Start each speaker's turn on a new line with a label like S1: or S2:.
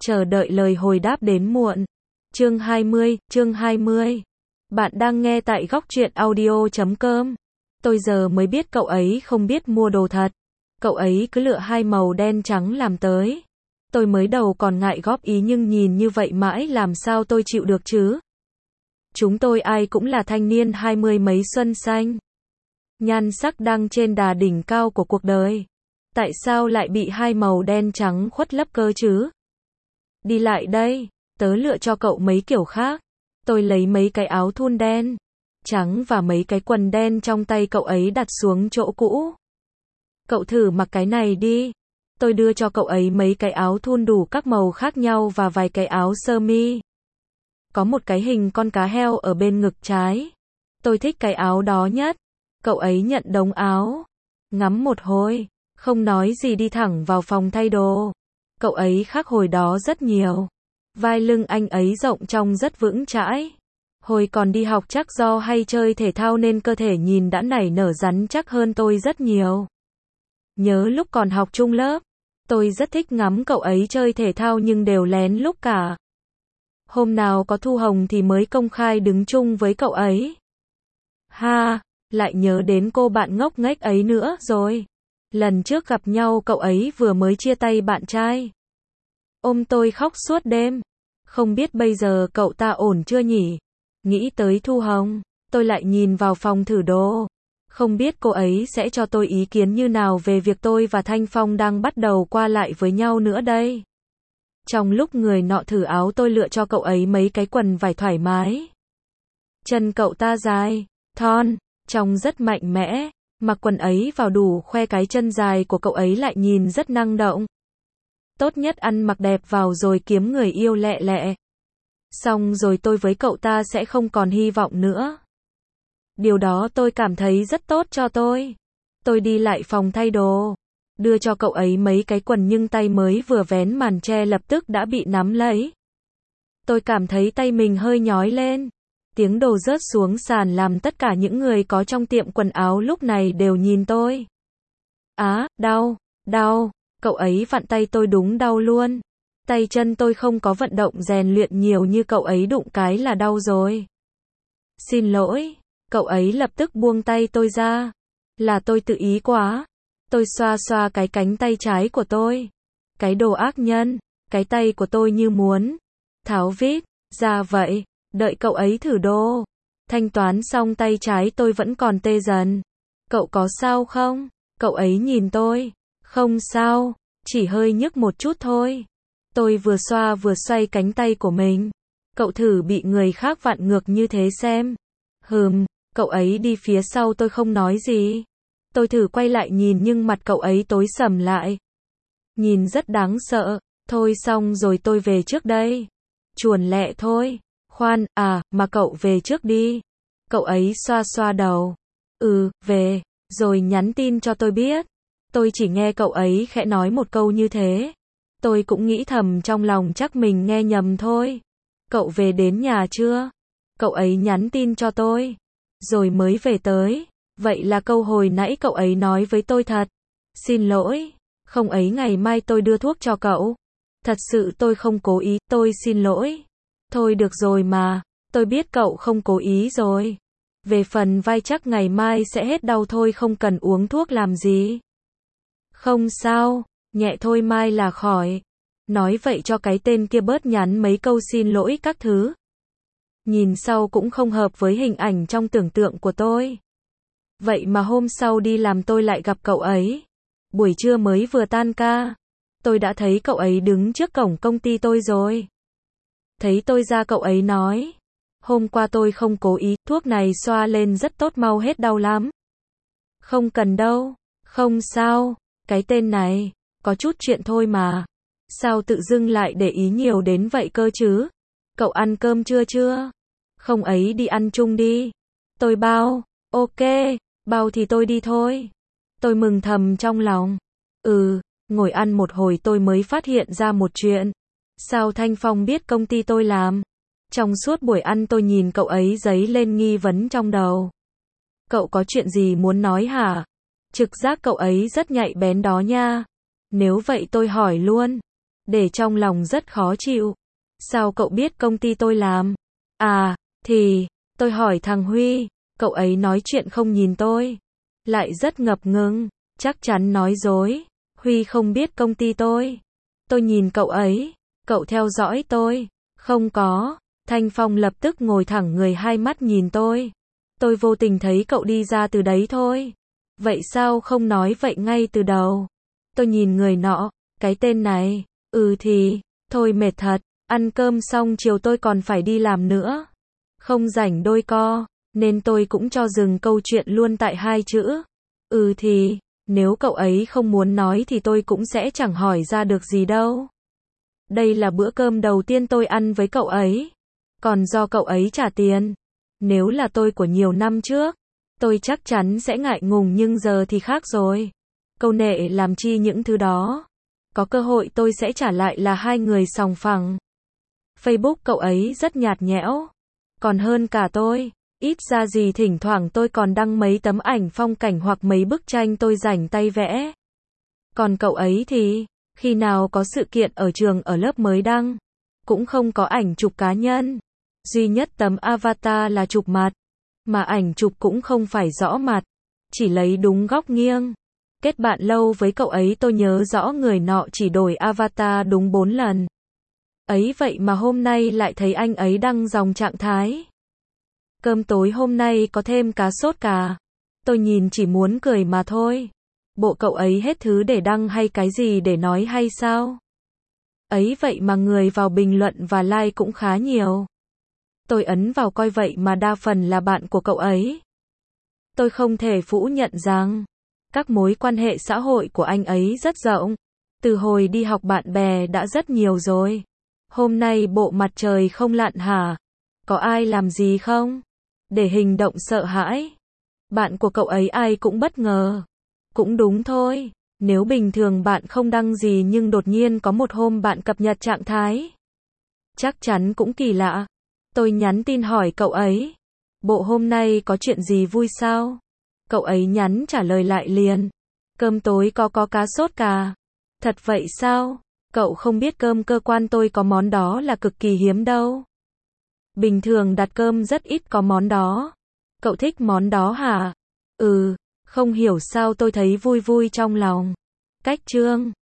S1: chờ đợi lời hồi đáp đến muộn. Chương 20. Bạn đang nghe tại góc truyện audio.com. Tôi giờ mới biết cậu ấy không biết mua đồ thật. Cậu ấy cứ lựa hai màu đen trắng làm tới. Tôi mới đầu còn ngại góp ý nhưng nhìn như vậy mãi làm sao tôi chịu được chứ. Chúng tôi ai cũng là thanh niên 20 mấy xuân xanh. Nhan sắc đang trên đà đỉnh cao của cuộc đời. Tại sao lại bị hai màu đen trắng khuất lấp cơ chứ? Đi lại đây, tớ lựa cho cậu mấy kiểu khác. Tôi lấy mấy cái áo thun đen, trắng và mấy cái quần đen trong tay cậu ấy đặt xuống chỗ cũ. Cậu thử mặc cái này đi. Tôi đưa cho cậu ấy mấy cái áo thun đủ các màu khác nhau và vài cái áo sơ mi. Có một cái hình con cá heo ở bên ngực trái. Tôi thích cái áo đó nhất. Cậu ấy nhận đống áo, ngắm một hồi, không nói gì đi thẳng vào phòng thay đồ. Cậu ấy khác hồi đó rất nhiều. Vai lưng anh ấy rộng trông rất vững chãi. Hồi còn đi học chắc do hay chơi thể thao nên cơ thể nhìn đã nảy nở rắn chắc hơn tôi rất nhiều. Nhớ lúc còn học chung lớp, tôi rất thích ngắm cậu ấy chơi thể thao nhưng đều lén lúc cả. Hôm nào có Thu Hồng thì mới công khai đứng chung với cậu ấy. Ha, lại nhớ đến cô bạn ngốc nghếch ấy nữa rồi. Lần trước gặp nhau cậu ấy vừa mới chia tay bạn trai. Ôm tôi khóc suốt đêm. Không biết bây giờ cậu ta ổn chưa nhỉ? Nghĩ tới Thu Hồng, tôi lại nhìn vào phòng thử đồ. Không biết cô ấy sẽ cho tôi ý kiến như nào về việc tôi và Thanh Phong đang bắt đầu qua lại với nhau nữa đây. Trong lúc người nọ thử áo tôi lựa cho cậu ấy mấy cái quần vải thoải mái. Chân cậu ta dài, thon, trông rất mạnh mẽ. Mặc quần ấy vào đủ khoe cái chân dài của cậu ấy lại nhìn rất năng động. Tốt nhất ăn mặc đẹp vào rồi kiếm người yêu lẹ lẹ. Xong rồi tôi với cậu ta sẽ không còn hy vọng nữa. Điều đó tôi cảm thấy rất tốt cho tôi. Tôi đi lại phòng thay đồ, đưa cho cậu ấy mấy cái quần nhưng tay mới vừa vén màn che lập tức đã bị nắm lấy. Tôi cảm thấy tay mình hơi nhói lên. Tiếng đồ rớt xuống sàn làm tất cả những người có trong tiệm quần áo lúc này đều nhìn tôi. Á, đau, cậu ấy vặn tay tôi đúng đau luôn. Tay chân tôi không có vận động rèn luyện nhiều như cậu ấy đụng cái là đau rồi. Xin lỗi, cậu ấy lập tức buông tay tôi ra. Là tôi tự ý quá. Tôi xoa xoa cái cánh tay trái của tôi. Cái đồ ác nhân, cái tay của tôi như muốn tháo vít ra vậy. Đợi cậu ấy thử đồ. Thanh toán xong tay trái tôi vẫn còn tê dần. Cậu có sao không? Cậu ấy nhìn tôi. Không sao, chỉ hơi nhức một chút thôi. Tôi vừa xoa vừa xoay cánh tay của mình. Cậu thử bị người khác vặn ngược như thế xem. Cậu ấy đi phía sau tôi không nói gì. Tôi thử quay lại nhìn nhưng mặt cậu ấy tối sầm lại. Nhìn rất đáng sợ. Thôi xong rồi tôi về trước đây. Chuồn lẹ thôi. Khoan, mà cậu về trước đi. Cậu ấy xoa xoa đầu. Về, rồi nhắn tin cho tôi biết. Tôi chỉ nghe cậu ấy khẽ nói một câu như thế. Tôi cũng nghĩ thầm trong lòng chắc mình nghe nhầm thôi. Cậu về đến nhà chưa? Cậu ấy nhắn tin cho tôi. Rồi mới về tới. Vậy là câu hồi nãy cậu ấy nói với tôi thật. Xin lỗi. Không ấy ngày mai tôi đưa thuốc cho cậu. Thật sự tôi không cố ý, tôi xin lỗi. Thôi được rồi mà, tôi biết cậu không cố ý rồi. Về phần vai chắc ngày mai sẽ hết đau thôi không cần uống thuốc làm gì. Không sao, nhẹ thôi mai là khỏi. Nói vậy cho cái tên kia bớt nhắn mấy câu xin lỗi các thứ. Nhìn sau cũng không hợp với hình ảnh trong tưởng tượng của tôi. Vậy mà hôm sau đi làm tôi lại gặp cậu ấy. Buổi trưa mới vừa tan ca. Tôi đã thấy cậu ấy đứng trước cổng công ty tôi rồi. Thấy tôi ra cậu ấy nói. Hôm qua tôi không cố ý, thuốc này xoa lên rất tốt mau hết đau lắm. Không cần đâu, không sao, cái tên này, có chút chuyện thôi mà. Sao tự dưng lại để ý nhiều đến vậy cơ chứ? Cậu ăn cơm chưa? Không ấy đi ăn chung đi. Tôi bao, ok, bao thì tôi đi thôi. Tôi mừng thầm trong lòng. Ngồi ăn một hồi tôi mới phát hiện ra một chuyện. Sao Thanh Phong biết công ty tôi làm? Trong suốt buổi ăn tôi nhìn cậu ấy dấy lên nghi vấn trong đầu. Cậu có chuyện gì muốn nói hả? Trực giác cậu ấy rất nhạy bén đó nha. Nếu vậy tôi hỏi luôn. để trong lòng rất khó chịu. Sao cậu biết công ty tôi làm? À, thì, tôi hỏi thằng Huy, cậu ấy nói chuyện không nhìn tôi. Lại rất ngập ngừng, chắc chắn nói dối. Huy không biết công ty tôi. Tôi nhìn cậu ấy, cậu theo dõi tôi. Không có. Thanh Phong lập tức ngồi thẳng người, hai mắt nhìn tôi. Tôi vô tình thấy cậu đi ra từ đấy thôi. Vậy sao không nói vậy ngay từ đầu? Tôi nhìn người nọ, cái tên này, thì, thôi mệt thật, ăn cơm xong chiều tôi còn phải đi làm nữa. Không rảnh đôi co, nên tôi cũng cho dừng câu chuyện luôn tại hai chữ. Thì, nếu cậu ấy không muốn nói thì tôi cũng sẽ chẳng hỏi ra được gì đâu. Đây là bữa cơm đầu tiên tôi ăn với cậu ấy. Còn do cậu ấy trả tiền. Nếu là tôi của nhiều năm trước, tôi chắc chắn sẽ ngại ngùng, nhưng giờ thì khác rồi. Câu nệ làm chi những thứ đó. Có cơ hội tôi sẽ trả lại là hai người sòng phẳng. Facebook cậu ấy rất nhạt nhẽo. Còn hơn cả tôi. Ít ra gì thỉnh thoảng tôi còn đăng mấy tấm ảnh phong cảnh hoặc mấy bức tranh tôi rảnh tay vẽ. Còn cậu ấy thì, khi nào có sự kiện ở trường ở lớp mới đăng. Cũng không có ảnh chụp cá nhân. Duy nhất tấm avatar là chụp mặt. Mà ảnh chụp cũng không phải rõ mặt. Chỉ lấy đúng góc nghiêng. Kết bạn lâu với cậu ấy tôi nhớ rõ người nọ chỉ đổi avatar đúng 4 lần. Ấy vậy mà hôm nay lại thấy anh ấy đăng dòng trạng thái. Cơm tối hôm nay có thêm cá sốt cà. Tôi nhìn chỉ muốn cười mà thôi. Bộ cậu ấy hết thứ để đăng hay cái gì để nói hay sao? Ấy vậy mà người vào bình luận và like cũng khá nhiều. Tôi ấn vào coi vậy mà đa phần là bạn của cậu ấy. Tôi không thể phủ nhận rằng các mối quan hệ xã hội của anh ấy rất rộng. Từ hồi đi học bạn bè đã rất nhiều rồi. Hôm nay bộ mặt trời không lặn hả? Có ai làm gì không? Để hành động sợ hãi. Bạn của cậu ấy ai cũng bất ngờ. Cũng đúng thôi. Nếu bình thường bạn không đăng gì nhưng đột nhiên có một hôm bạn cập nhật trạng thái. Chắc chắn cũng kỳ lạ. Tôi nhắn tin hỏi cậu ấy. Bộ hôm nay có chuyện gì vui sao? Cậu ấy nhắn trả lời lại liền. Cơm tối có cá sốt cà. Thật vậy sao? Cậu không biết cơm cơ quan tôi có món đó là cực kỳ hiếm đâu. Bình thường đặt cơm rất ít có món đó. Cậu thích món đó hả? Không hiểu sao tôi thấy vui vui trong lòng. Cách chương